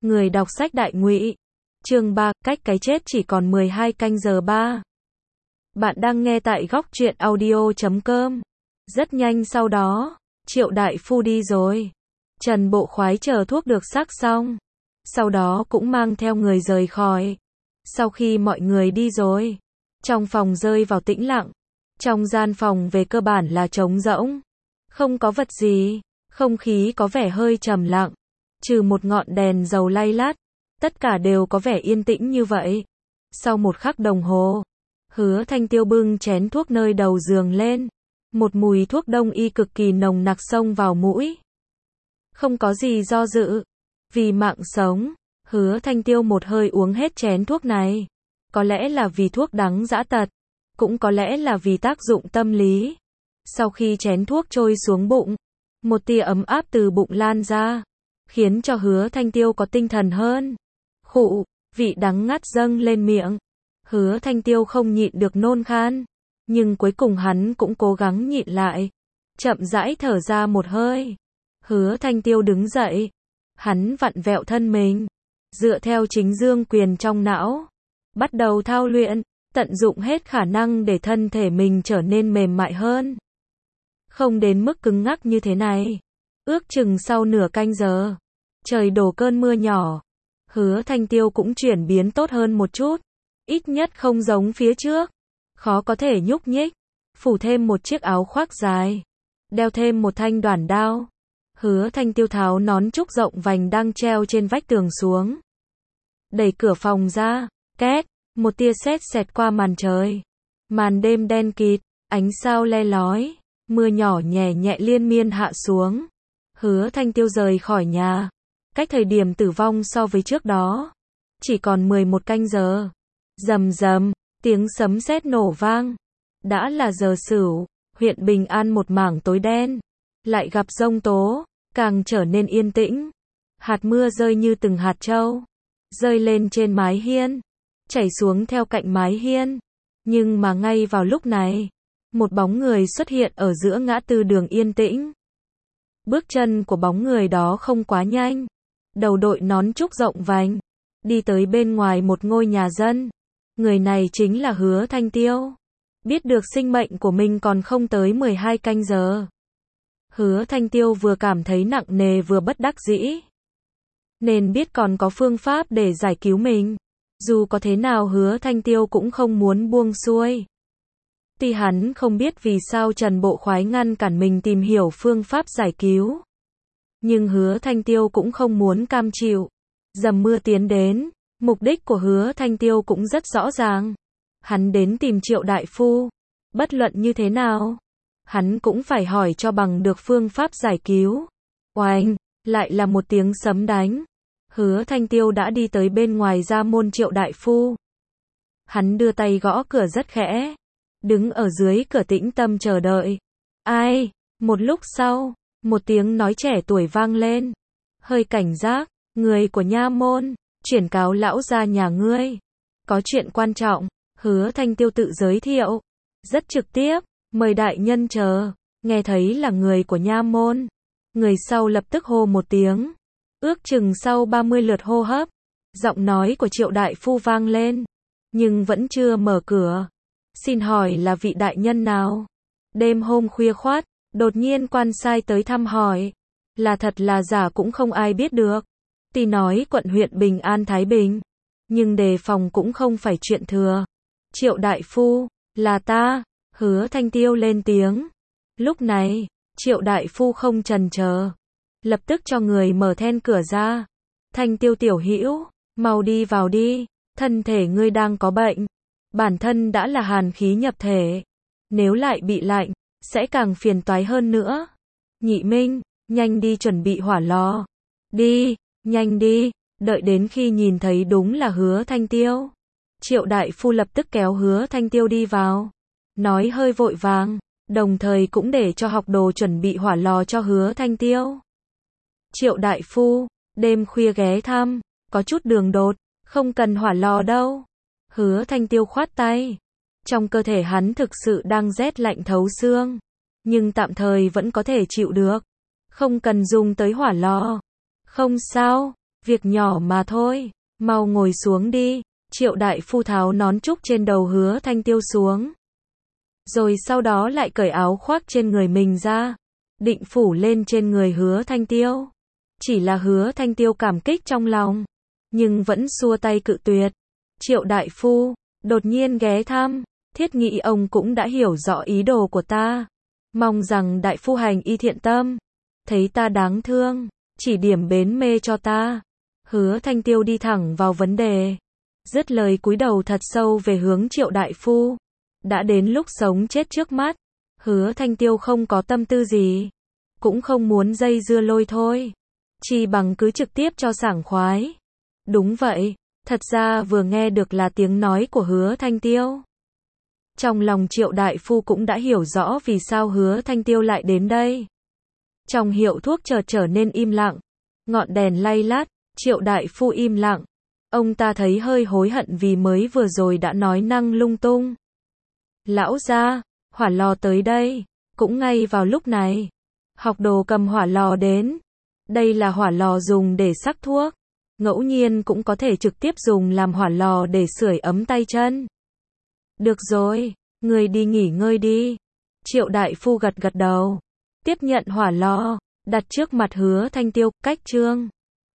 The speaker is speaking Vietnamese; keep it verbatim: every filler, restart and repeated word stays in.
Người đọc sách Đại Ngụy. Chương ba, cách cái chết chỉ còn mười hai canh giờ ba. Bạn đang nghe tại góc truyện audio chấm com. Rất nhanh sau đó, Triệu đại phu đi rồi. Trần Bộ Khoái chờ thuốc được sắc xong, sau đó cũng mang theo người rời khỏi. Sau khi mọi người đi rồi, trong phòng rơi vào tĩnh lặng. Trong gian phòng về cơ bản là trống rỗng, không có vật gì, không khí có vẻ hơi trầm lặng, trừ một ngọn đèn dầu lay lát, tất cả đều có vẻ yên tĩnh như vậy. Sau một khắc đồng hồ, Hứa Thanh Tiêu bưng chén thuốc nơi đầu giường lên, một mùi thuốc đông y cực kỳ nồng nặc xông vào mũi. Không có gì do dự, vì mạng sống, Hứa Thanh Tiêu một hơi uống hết chén thuốc này. Có lẽ là vì thuốc đắng dã tật, cũng có lẽ là vì tác dụng tâm lý. Sau khi chén thuốc trôi xuống bụng, một tia ấm áp từ bụng lan ra, khiến cho Hứa Thanh Tiêu có tinh thần hơn. Khụ, vị đắng ngắt dâng lên miệng. Hứa Thanh Tiêu không nhịn được nôn khan, nhưng cuối cùng hắn cũng cố gắng nhịn lại, chậm rãi thở ra một hơi. Hứa Thanh Tiêu đứng dậy, hắn vặn vẹo thân mình, dựa theo chính dương quyền trong não, bắt đầu thao luyện, tận dụng hết khả năng để thân thể mình trở nên mềm mại hơn. Không đến mức cứng ngắc như thế này. Ước chừng sau nửa canh giờ, trời đổ cơn mưa nhỏ. Hứa Thanh Tiêu cũng chuyển biến tốt hơn một chút, ít nhất không giống phía trước, khó có thể nhúc nhích, phủ thêm một chiếc áo khoác dài, đeo thêm một thanh đoản đao. Hứa Thanh Tiêu tháo nón trúc rộng vành đang treo trên vách tường xuống, đẩy cửa phòng ra, két, một tia sét xẹt qua màn trời. Màn đêm đen kịt, ánh sao le lói, mưa nhỏ nhẹ nhẹ liên miên hạ xuống. Hứa Thanh Tiêu rời khỏi nhà, cách thời điểm tử vong so với trước đó chỉ còn mười một canh giờ. Rầm rầm, tiếng sấm sét nổ vang. Đã là giờ Sửu, huyện Bình An một mảng tối đen, lại gặp giông tố, càng trở nên yên tĩnh. Hạt mưa rơi như từng hạt trâu, rơi lên trên mái hiên, chảy xuống theo cạnh mái hiên. Nhưng mà ngay vào lúc này, một bóng người xuất hiện ở giữa ngã tư đường yên tĩnh. Bước chân của bóng người đó không quá nhanh, đầu đội nón trúc rộng vành, đi tới bên ngoài một ngôi nhà dân. Người này chính là Hứa Thanh Tiêu. Biết được sinh mệnh của mình còn không tới mười hai canh giờ, Hứa Thanh Tiêu vừa cảm thấy nặng nề vừa bất đắc dĩ. Nên biết còn có phương pháp để giải cứu mình. Dù có thế nào Hứa Thanh Tiêu cũng không muốn buông xuôi. Tuy hắn không biết vì sao Trần Bộ Khoái ngăn cản mình tìm hiểu phương pháp giải cứu, nhưng Hứa Thanh Tiêu cũng không muốn cam chịu. Dầm mưa tiến đến, mục đích của Hứa Thanh Tiêu cũng rất rõ ràng. Hắn đến tìm Triệu đại phu, bất luận như thế nào, hắn cũng phải hỏi cho bằng được phương pháp giải cứu. Oanh, lại là một tiếng sấm đánh. Hứa Thanh Tiêu đã đi tới bên ngoài gia môn Triệu đại phu. Hắn đưa tay gõ cửa rất khẽ, đứng ở dưới cửa tĩnh tâm chờ đợi. Ai? Một lúc sau, một tiếng nói trẻ tuổi vang lên. Hơi cảnh giác, người của nha môn, chuyển cáo lão gia nhà ngươi, có chuyện quan trọng. Hứa Thanh Tiêu tự giới thiệu, rất trực tiếp, mời đại nhân chờ. Nghe thấy là người của nha môn, người sau lập tức hô một tiếng. Ước chừng sau ba mươi lượt hô hấp, giọng nói của Triệu đại phu vang lên, nhưng vẫn chưa mở cửa. Xin hỏi là vị đại nhân nào? Đêm hôm khuya khoắt, đột nhiên quan sai tới thăm hỏi, là thật là giả cũng không ai biết được. Tuy nói quận huyện Bình An Thái Bình, nhưng đề phòng cũng không phải chuyện thừa. Triệu đại phu, là ta. Hứa Thanh Tiêu lên tiếng. Lúc này, Triệu đại phu không chần chờ, lập tức cho người mở then cửa ra. Thanh Tiêu tiểu hữu, mau đi vào đi, thân thể ngươi đang có bệnh, bản thân đã là hàn khí nhập thể, nếu lại bị lạnh, sẽ càng phiền toái hơn nữa. Nhị Minh, nhanh đi chuẩn bị hỏa lò. Đi, nhanh đi. Đợi đến khi nhìn thấy đúng là Hứa Thanh Tiêu, Triệu đại phu lập tức kéo Hứa Thanh Tiêu đi vào, nói hơi vội vàng, đồng thời cũng để cho học đồ chuẩn bị hỏa lò cho Hứa Thanh Tiêu. Triệu đại phu, đêm khuya ghé thăm, có chút đường đột, không cần hỏa lò đâu. Hứa Thanh Tiêu khoát tay. Trong cơ thể hắn thực sự đang rét lạnh thấu xương, nhưng tạm thời vẫn có thể chịu được, không cần dùng tới hỏa lò. Không sao, Việc nhỏ mà thôi, mau ngồi xuống đi. Triệu đại phu tháo nón trúc trên đầu Hứa Thanh Tiêu xuống. Rồi sau đó lại cởi áo khoác trên người mình ra, định phủ lên trên người Hứa Thanh Tiêu. Chỉ là Hứa Thanh Tiêu cảm kích trong lòng, nhưng vẫn xua tay cự tuyệt. Triệu đại phu, đột nhiên ghé thăm, thiết nghĩ ông cũng đã hiểu rõ ý đồ của ta. Mong rằng đại phu hành y thiện tâm, thấy ta đáng thương, chỉ điểm bến mê cho ta. Hứa Thanh Tiêu đi thẳng vào vấn đề, dứt lời cúi đầu thật sâu về hướng Triệu đại phu. Đã đến lúc sống chết trước mắt, Hứa Thanh Tiêu không có tâm tư gì, cũng không muốn dây dưa lôi thôi, chỉ bằng cứ trực tiếp cho sảng khoái. Đúng vậy, thật ra vừa nghe được là tiếng nói của Hứa Thanh Tiêu. Trong lòng Triệu đại phu cũng đã hiểu rõ vì sao Hứa Thanh Tiêu lại đến đây. Trong hiệu thuốc chợt trở, trở nên im lặng, ngọn đèn lay lát, Triệu đại phu im lặng. Ông ta thấy hơi hối hận vì mới vừa rồi đã nói năng lung tung. Lão gia, hỏa lò tới đây. Cũng ngay vào lúc này, học đồ cầm hỏa lò đến. Đây là hỏa lò dùng để sắc thuốc, ngẫu nhiên cũng có thể trực tiếp dùng làm hỏa lò để sưởi ấm tay chân. Được rồi, người đi nghỉ ngơi đi. Triệu đại phu gật gật đầu, tiếp nhận hỏa lò, đặt trước mặt Hứa Thanh Tiêu, cách chương.